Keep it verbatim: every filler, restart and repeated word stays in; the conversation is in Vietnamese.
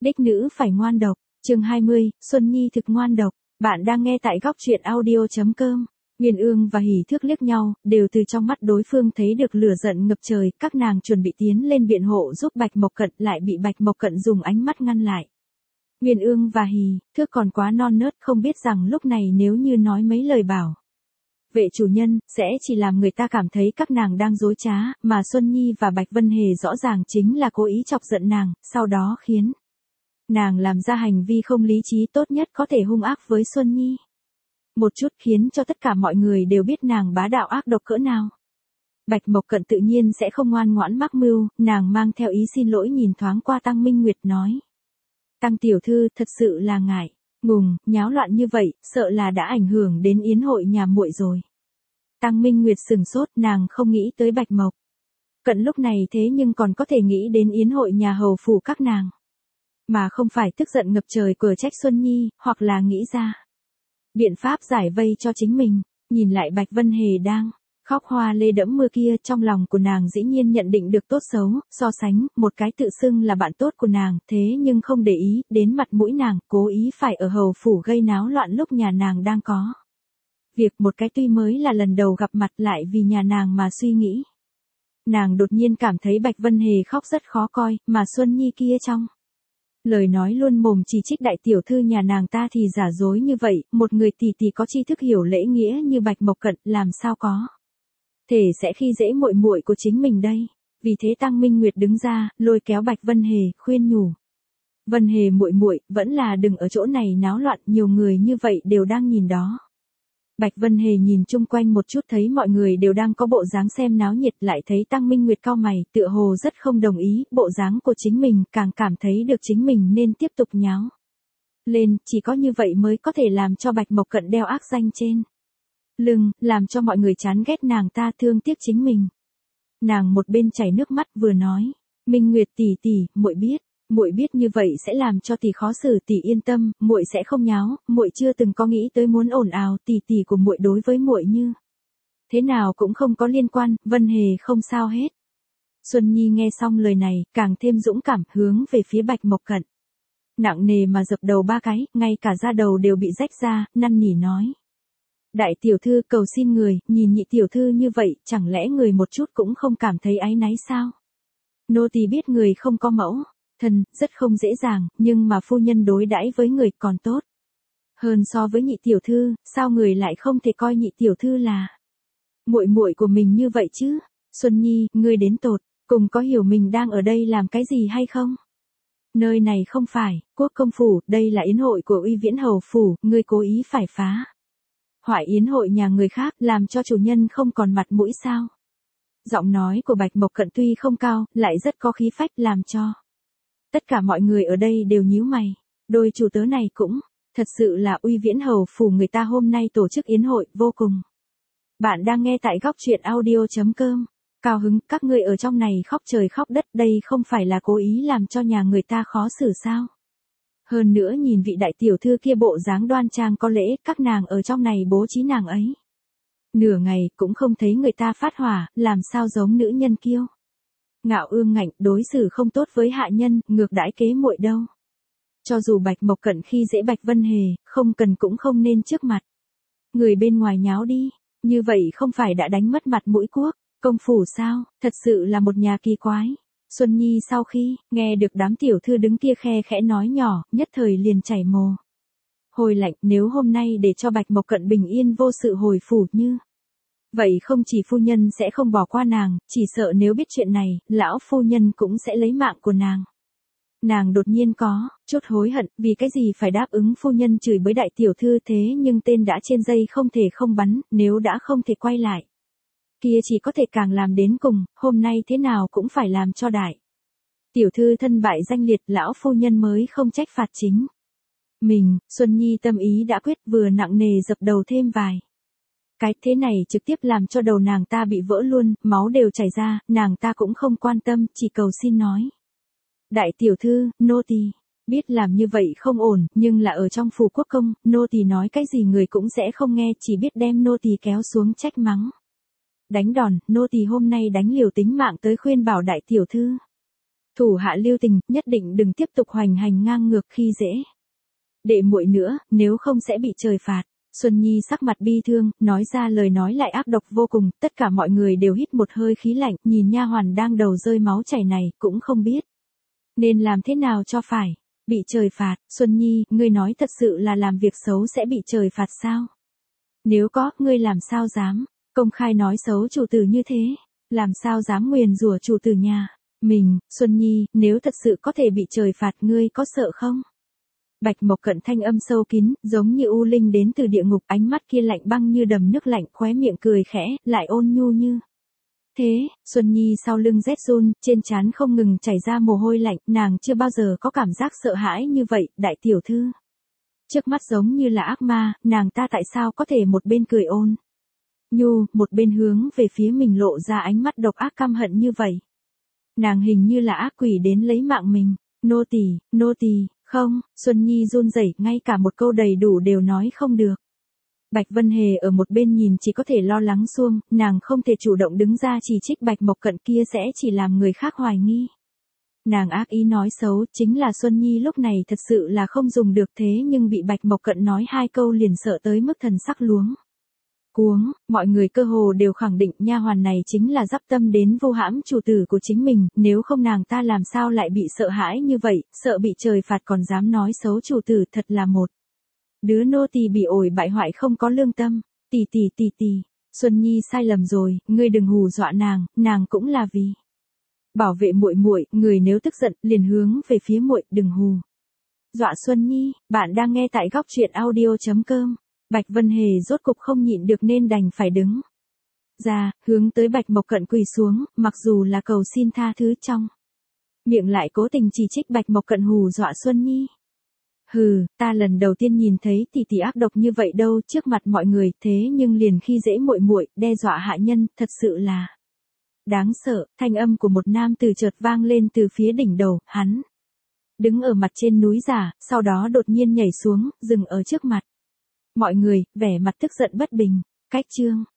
Đích nữ phải ngoan độc, chương hai mươi, Xuân Nhi thực ngoan độc, bạn đang nghe tại góc truyện audio.com. Nguyên Ương và Hỉ Thước liếc nhau, đều từ trong mắt đối phương thấy được lửa giận ngập trời, các nàng chuẩn bị tiến lên biện hộ giúp Bạch Mộc Cận lại bị Bạch Mộc Cận dùng ánh mắt ngăn lại. Nguyên Ương và Hỉ Thước còn quá non nớt không biết rằng lúc này nếu như nói mấy lời bảo vệ chủ nhân, sẽ chỉ làm người ta cảm thấy các nàng đang dối trá, mà Xuân Nhi và Bạch Vân Hề rõ ràng chính là cố ý chọc giận nàng, sau đó khiến nàng làm ra hành vi không lý trí tốt nhất có thể hung ác với Xuân Nhi. Một chút khiến cho tất cả mọi người đều biết nàng bá đạo ác độc cỡ nào. Bạch Mộc Cận tự nhiên sẽ không ngoan ngoãn mắc mưu, nàng mang theo ý xin lỗi nhìn thoáng qua Tăng Minh Nguyệt nói. Tăng tiểu thư thật sự là ngại, ngùng, nháo loạn như vậy, sợ là đã ảnh hưởng đến yến hội nhà muội rồi. Tăng Minh Nguyệt sừng sốt, nàng không nghĩ tới Bạch Mộc Cận lúc này thế nhưng còn có thể nghĩ đến yến hội nhà hầu phủ các nàng. Mà không phải tức giận ngập trời cửa trách Xuân Nhi, hoặc là nghĩ ra biện pháp giải vây cho chính mình. Nhìn lại Bạch Vân Hề đang khóc hoa lê đẫm mưa kia, trong lòng của nàng dĩ nhiên nhận định được tốt xấu, so sánh, một cái tự xưng là bạn tốt của nàng, thế nhưng không để ý đến mặt mũi nàng, cố ý phải ở hầu phủ gây náo loạn lúc nhà nàng đang có việc, một cái tuy mới là lần đầu gặp mặt lại vì nhà nàng mà suy nghĩ. Nàng đột nhiên cảm thấy Bạch Vân Hề khóc rất khó coi, mà Xuân Nhi kia trong lời nói luôn mồm chỉ trích đại tiểu thư nhà nàng ta thì giả dối như vậy, một người tỷ tỷ có tri thức hiểu lễ nghĩa như Bạch Mộc Cận làm sao có thể sẽ khi dễ muội muội của chính mình đây. Vì thế Tăng Minh Nguyệt đứng ra, lôi kéo Bạch Vân Hề, khuyên nhủ. Vân Hề muội muội, vẫn là đừng ở chỗ này náo loạn, nhiều người như vậy đều đang nhìn đó. Bạch Vân Hề nhìn chung quanh một chút thấy mọi người đều đang có bộ dáng xem náo nhiệt, lại thấy Tăng Minh Nguyệt cau mày, tựa hồ rất không đồng ý, bộ dáng của chính mình, càng cảm thấy được chính mình nên tiếp tục nháo lên, chỉ có như vậy mới có thể làm cho Bạch Mộc Cận đeo ác danh trên lưng, làm cho mọi người chán ghét nàng ta, thương tiếc chính mình. Nàng một bên chảy nước mắt vừa nói, Minh Nguyệt tỷ tỷ, muội biết, muội biết như vậy sẽ làm cho tỷ khó xử, tỷ yên tâm, muội sẽ không nháo, muội chưa từng có nghĩ tới muốn ồn ào, tỷ tỷ của muội đối với muội như thế nào cũng không có liên quan, Vân Hề không sao hết. Xuân Nhi nghe xong lời này, càng thêm dũng cảm, hướng về phía Bạch Mộc Cận. Nặng nề mà dập đầu ba cái, ngay cả da đầu đều bị rách ra, năn nỉ nói. Đại tiểu thư cầu xin người, nhìn nhị tiểu thư như vậy, chẳng lẽ người một chút cũng không cảm thấy áy náy sao? Nô tỳ biết người không có mẫu thân, rất không dễ dàng, nhưng mà phu nhân đối đãi với người còn tốt hơn so với nhị tiểu thư, sao người lại không thể coi nhị tiểu thư là muội muội của mình như vậy chứ? Xuân Nhi, ngươi đến tột cùng có hiểu mình đang ở đây làm cái gì hay không? Nơi này không phải quốc công phủ, đây là yến hội của Uy Viễn hầu phủ, ngươi cố ý phải phá hoại yến hội nhà người khác, làm cho chủ nhân không còn mặt mũi sao? Giọng nói của Bạch Mộc Cận tuy không cao, lại rất có khí phách, làm cho tất cả mọi người ở đây đều nhíu mày. Đôi chủ tớ này cũng thật sự là Uy Viễn hầu phủ người ta hôm nay tổ chức yến hội, vô cùng. Bạn đang nghe tại góc truyện audio.com. Cao hứng, các ngươi ở trong này khóc trời khóc đất, đây không phải là cố ý làm cho nhà người ta khó xử sao? Hơn nữa nhìn vị đại tiểu thư kia bộ dáng đoan trang có lễ, các nàng ở trong này bố trí nàng ấy nửa ngày cũng không thấy người ta phát hỏa, làm sao giống nữ nhân kiêu ngạo ương ngạnh, đối xử không tốt với hạ nhân, ngược đãi kế muội đâu. Cho dù Bạch Mộc Cận khi dễ Bạch Vân Hề, không cần cũng không nên trước mặt người bên ngoài nháo đi, như vậy không phải đã đánh mất mặt mũi quốc công phủ sao? Thật sự là một nhà kỳ quái. Xuân Nhi sau khi nghe được đám tiểu thư đứng kia khe khẽ nói nhỏ, nhất thời liền chảy mồ hôi lạnh, nếu hôm nay để cho Bạch Mộc Cận bình yên vô sự hồi phủ như vậy, không chỉ phu nhân sẽ không bỏ qua nàng, chỉ sợ nếu biết chuyện này, lão phu nhân cũng sẽ lấy mạng của nàng. Nàng đột nhiên có chút hối hận, vì cái gì phải đáp ứng phu nhân chửi bới đại tiểu thư, thế nhưng tên đã trên dây không thể không bắn, nếu đã không thể quay lại kia chỉ có thể càng làm đến cùng, hôm nay thế nào cũng phải làm cho đại tiểu thư thân bại danh liệt, lão phu nhân mới không trách phạt chính mình. Xuân Nhi tâm ý đã quyết, vừa nặng nề dập đầu thêm vài cái, thế này trực tiếp làm cho đầu nàng ta bị vỡ luôn, máu đều chảy ra, nàng ta cũng không quan tâm, chỉ cầu xin nói. Đại tiểu thư, nô tỳ biết làm như vậy không ổn, nhưng là ở trong phủ quốc công, nô tỳ nói cái gì người cũng sẽ không nghe, chỉ biết đem nô tỳ kéo xuống trách mắng đánh đòn, nô tỳ hôm nay đánh liều tính mạng tới khuyên bảo đại tiểu thư. Thủ hạ lưu tình, nhất định đừng tiếp tục hoành hành ngang ngược khi dễ đệ muội nữa, nếu không sẽ bị trời phạt. Xuân Nhi sắc mặt bi thương, nói ra lời nói lại ác độc vô cùng, tất cả mọi người đều hít một hơi khí lạnh, nhìn nha hoàn đang đầu rơi máu chảy này, cũng không biết nên làm thế nào cho phải. Bị trời phạt, Xuân Nhi, ngươi nói thật sự là làm việc xấu sẽ bị trời phạt sao? Nếu có, ngươi làm sao dám công khai nói xấu chủ tử như thế? Làm sao dám nguyền rủa chủ tử nhà mình? Xuân Nhi, nếu thật sự có thể bị trời phạt, ngươi có sợ không? Bạch Mộc Cận thanh âm sâu kín, giống như u linh đến từ địa ngục, ánh mắt kia lạnh băng như đầm nước lạnh, khóe miệng cười khẽ, lại ôn nhu như thế. Xuân Nhi sau lưng rét run, trên trán không ngừng chảy ra mồ hôi lạnh, nàng chưa bao giờ có cảm giác sợ hãi như vậy. Đại tiểu thư trước mắt giống như là ác ma, nàng ta tại sao có thể một bên cười ôn nhu, một bên hướng về phía mình lộ ra ánh mắt độc ác căm hận như vậy? Nàng hình như là ác quỷ đến lấy mạng mình. Nô tỳ, nô tỳ, không. Xuân Nhi run rẩy, ngay cả một câu đầy đủ đều nói không được. Bạch Vân Hề ở một bên nhìn chỉ có thể lo lắng xuông, nàng không thể chủ động đứng ra chỉ trích Bạch Mộc Cận kia sẽ chỉ làm người khác hoài nghi. Nàng ác ý nói xấu, chính là Xuân Nhi lúc này thật sự là không dùng được, thế nhưng bị Bạch Mộc Cận nói hai câu liền sợ tới mức thần sắc luống cuống. Mọi người cơ hồ đều khẳng định nha hoàn này chính là dắp tâm đến vu hãm chủ tử của chính mình, nếu không nàng ta làm sao lại bị sợ hãi như vậy, sợ bị trời phạt còn dám nói xấu chủ tử, thật là một đứa nô tỳ bị ổi bại hoại không có lương tâm. Tỷ tỷ tỷ tỷ, Xuân Nhi sai lầm rồi, ngươi đừng hù dọa nàng, nàng cũng là vì bảo vệ muội muội, người nếu tức giận liền hướng về phía muội, đừng hù dọa Xuân Nhi. Bạn đang nghe tại góc truyện audio chấm com. Bạch Vân Hề rốt cục không nhịn được nên đành phải đứng ra, hướng tới Bạch Mộc Cận quỳ xuống, mặc dù là cầu xin tha thứ, trong miệng lại cố tình chỉ trích Bạch Mộc Cận hù dọa Xuân Nhi. Hừ, ta lần đầu tiên nhìn thấy tỷ tỷ ác độc như vậy đâu, trước mặt mọi người, thế nhưng liền khi dễ muội muội, đe dọa hạ nhân, thật sự là đáng sợ. Thanh âm của một nam từ chợt vang lên từ phía đỉnh đầu, hắn đứng ở mặt trên núi giả, sau đó đột nhiên nhảy xuống, dừng ở trước mặt mọi người, vẻ mặt tức giận bất bình. Cách chương